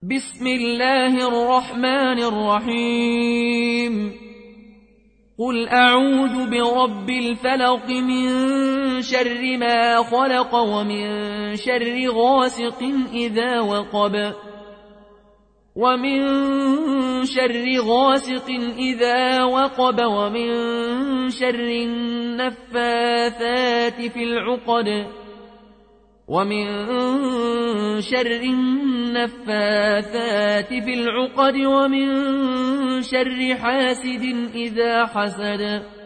بسم الله الرحمن الرحيم قل أعوذ برب الفلق من شر ما خلق ومن شر غاسق إذا وقب ومن شر النفاثات في العقد ومن شر حاسد إذا حسد